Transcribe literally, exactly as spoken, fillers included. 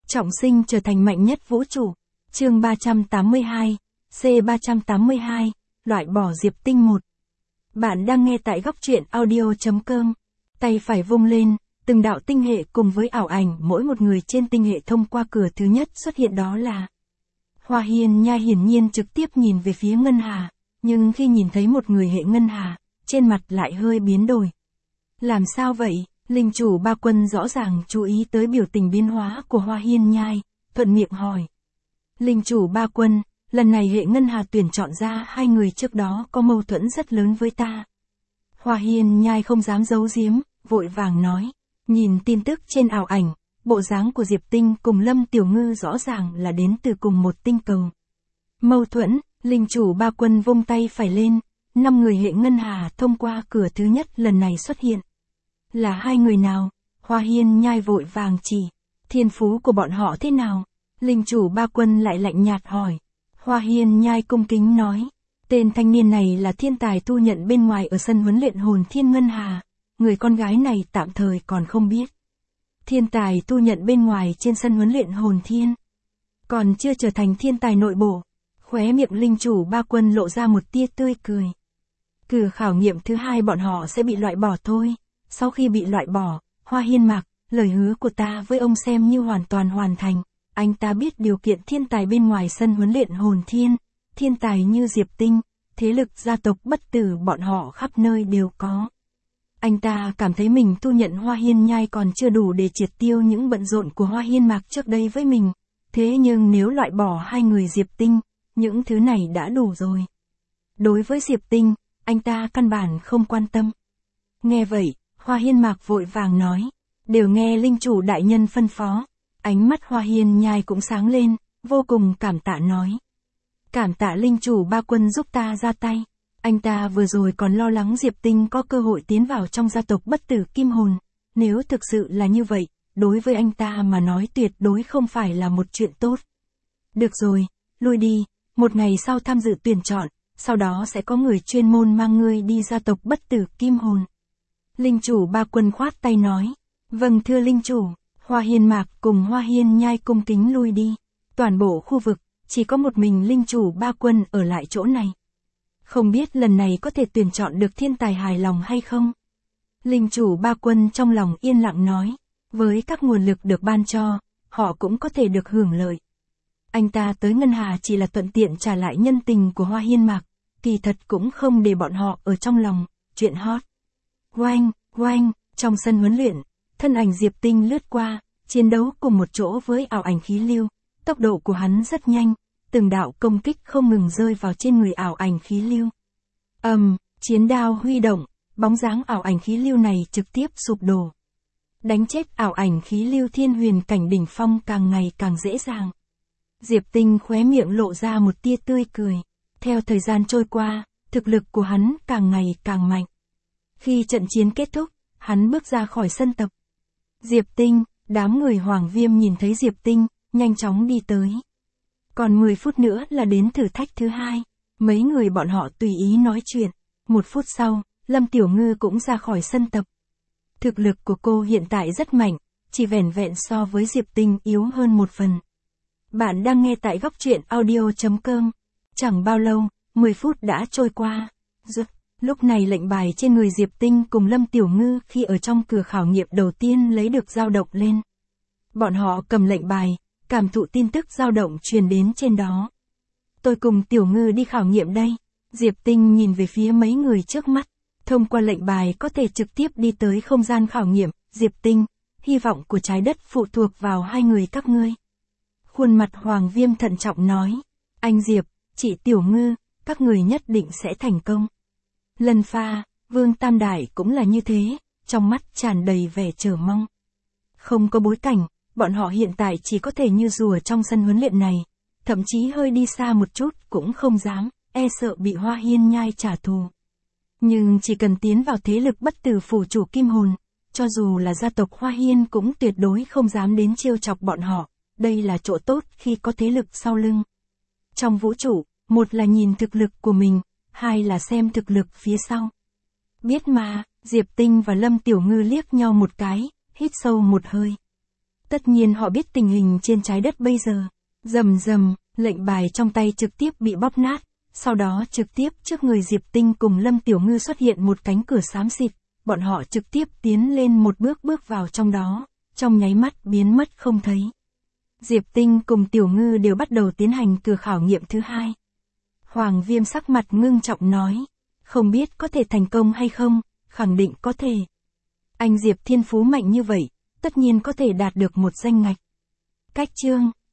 Trọng sinh trở thành mạnh nhất vũ trụ. Chương ba trăm tám mươi hai, C ba trăm tám mươi hai, loại bỏ Diệp Tinh một. Bạn đang nghe tại góc truyện audio chấm com. Tay phải vung lên, từng đạo tinh hệ cùng với ảo ảnh mỗi một người trên tinh hệ thông qua cửa thứ nhất xuất hiện, đó là Hoa Hiên Nhai hiển nhiên trực tiếp nhìn về phía Ngân Hà, nhưng khi nhìn thấy một người hệ Ngân Hà, trên mặt lại hơi biến đổi. Làm sao vậy? Linh chủ Ba Quân rõ ràng chú ý tới biểu tình biến hóa của Hoa Hiên Nhai, thuận miệng hỏi. Linh chủ Ba Quân, lần này hệ Ngân Hà tuyển chọn ra hai người trước đó có mâu thuẫn rất lớn với ta. Hoa Hiên Nhai không dám giấu giếm, vội vàng nói. Nhìn tin tức trên ảo ảnh, bộ dáng của Diệp Tinh cùng Lâm Tiểu Ngư rõ ràng là đến từ cùng một tinh cầu. Mâu thuẫn, Linh chủ Ba Quân vung tay phải lên, năm người hệ Ngân Hà thông qua cửa thứ nhất lần này xuất hiện. Là hai người nào? Hoa Hiên Nhai vội vàng chỉ. Thiên phú của bọn họ thế nào? Linh chủ Ba Quân lại lạnh nhạt hỏi. Hoa Hiên Nhai cung kính nói. Tên thanh niên này là thiên tài thu nhận bên ngoài ở sân huấn luyện hồn thiên Ngân Hà. Người con gái này tạm thời còn không biết. Thiên tài thu nhận bên ngoài trên sân huấn luyện hồn thiên. Còn chưa trở thành thiên tài nội bộ. Khóe miệng linh chủ Ba Quân lộ ra một tia tươi cười. Cửa khảo nghiệm thứ hai bọn họ sẽ bị loại bỏ thôi. Sau khi bị loại bỏ, Hoa Hiên Mạc, lời hứa của ta với ông xem như hoàn toàn hoàn thành. Anh ta biết điều kiện thiên tài bên ngoài sân huấn luyện hồn thiên, thiên tài như Diệp Tinh, thế lực gia tộc bất tử bọn họ khắp nơi đều có. Anh ta cảm thấy mình thu nhận Hoa Hiên Nhai còn chưa đủ để triệt tiêu những bận rộn của Hoa Hiên Mạc trước đây với mình. Thế nhưng nếu loại bỏ hai người Diệp Tinh, những thứ này đã đủ rồi. Đối với Diệp Tinh, anh ta căn bản không quan tâm. Nghe vậy, Hoa Hiên Mạc vội vàng nói, đều nghe linh chủ đại nhân phân phó. Ánh mắt Hoa Hiên Nhai cũng sáng lên, vô cùng cảm tạ nói. Cảm tạ linh chủ Ba Quân giúp ta ra tay. Anh ta vừa rồi còn lo lắng Diệp Tinh có cơ hội tiến vào trong gia tộc bất tử kim hồn. Nếu thực sự là như vậy, đối với anh ta mà nói tuyệt đối không phải là một chuyện tốt. Được rồi, lui đi, một ngày sau tham dự tuyển chọn, sau đó sẽ có người chuyên môn mang ngươi đi gia tộc bất tử kim hồn. Linh chủ Ba Quân khoát tay nói. Vâng thưa linh chủ. Hoa Hiên Mạc cùng Hoa Hiên Nhai cung kính lui đi. Toàn bộ khu vực, chỉ có một mình linh chủ Ba Quân ở lại chỗ này. Không biết lần này có thể tuyển chọn được thiên tài hài lòng hay không? Linh chủ Ba Quân trong lòng yên lặng nói. Với các nguồn lực được ban cho, họ cũng có thể được hưởng lợi. Anh ta tới Ngân Hà chỉ là thuận tiện trả lại nhân tình của Hoa Hiên Mạc, kỳ thật cũng không để bọn họ ở trong lòng. Chuyện hot. Oanh, oanh, trong sân huấn luyện, thân ảnh Diệp Tinh lướt qua, chiến đấu cùng một chỗ với ảo ảnh khí lưu, tốc độ của hắn rất nhanh, từng đạo công kích không ngừng rơi vào trên người ảo ảnh khí lưu. Ầm, um, chiến đao huy động, bóng dáng ảo ảnh khí lưu này trực tiếp sụp đổ. Đánh chết ảo ảnh khí lưu thiên huyền cảnh đỉnh phong càng ngày càng dễ dàng. Diệp Tinh khóe miệng lộ ra một tia tươi cười. Theo thời gian trôi qua, thực lực của hắn càng ngày càng mạnh. Khi trận chiến kết thúc, hắn bước ra khỏi sân tập. Diệp Tinh, đám người Hoàng Viêm nhìn thấy Diệp Tinh, nhanh chóng đi tới. Còn mười phút nữa là đến thử thách thứ hai. Mấy người bọn họ tùy ý nói chuyện. Một phút sau, Lâm Tiểu Ngư cũng ra khỏi sân tập. Thực lực của cô hiện tại rất mạnh, chỉ vẻn vẹn so với Diệp Tinh yếu hơn một phần. Bạn đang nghe tại góc truyện audio chấm com. Chẳng bao lâu, mười phút đã trôi qua. Rút. Lúc này lệnh bài trên người Diệp Tinh cùng Lâm Tiểu Ngư khi ở trong cửa khảo nghiệm đầu tiên lấy được dao động lên. Bọn họ cầm lệnh bài, cảm thụ tin tức dao động truyền đến trên đó. Tôi cùng Tiểu Ngư đi khảo nghiệm đây. Diệp Tinh nhìn về phía mấy người trước mắt. Thông qua lệnh bài có thể trực tiếp đi tới không gian khảo nghiệm. Diệp Tinh, hy vọng của trái đất phụ thuộc vào hai người các ngươi. Khuôn mặt Hoàng Viêm thận trọng nói. Anh Diệp, chị Tiểu Ngư, các người nhất định sẽ thành công. Lân Pha, Vương Tam Đại cũng là như thế, trong mắt tràn đầy vẻ chờ mong. Không có bối cảnh, bọn họ hiện tại chỉ có thể như rùa trong sân huấn luyện này, thậm chí hơi đi xa một chút cũng không dám, e sợ bị Hoa Hiên Nhai trả thù. Nhưng chỉ cần tiến vào thế lực bất tử phủ chủ kim hồn, cho dù là gia tộc Hoa Hiên cũng tuyệt đối không dám đến trêu chọc bọn họ, đây là chỗ tốt khi có thế lực sau lưng. Trong vũ trụ, một là nhìn thực lực của mình, hai là xem thực lực phía sau. Biết mà, Diệp Tinh và Lâm Tiểu Ngư liếc nhau một cái, hít sâu một hơi. Tất nhiên họ biết tình hình trên trái đất bây giờ. Rầm rầm, lệnh bài trong tay trực tiếp bị bóp nát. Sau đó trực tiếp trước người Diệp Tinh cùng Lâm Tiểu Ngư xuất hiện một cánh cửa xám xịt. Bọn họ trực tiếp tiến lên một bước bước vào trong đó, trong nháy mắt biến mất không thấy. Diệp Tinh cùng Tiểu Ngư đều bắt đầu tiến hành cửa khảo nghiệm thứ hai. Hoàng Viêm sắc mặt ngưng trọng nói, không biết có thể thành công hay không, khẳng định có thể. Anh Diệp thiên phú mạnh như vậy, tất nhiên có thể đạt được một danh ngạch. Cách chương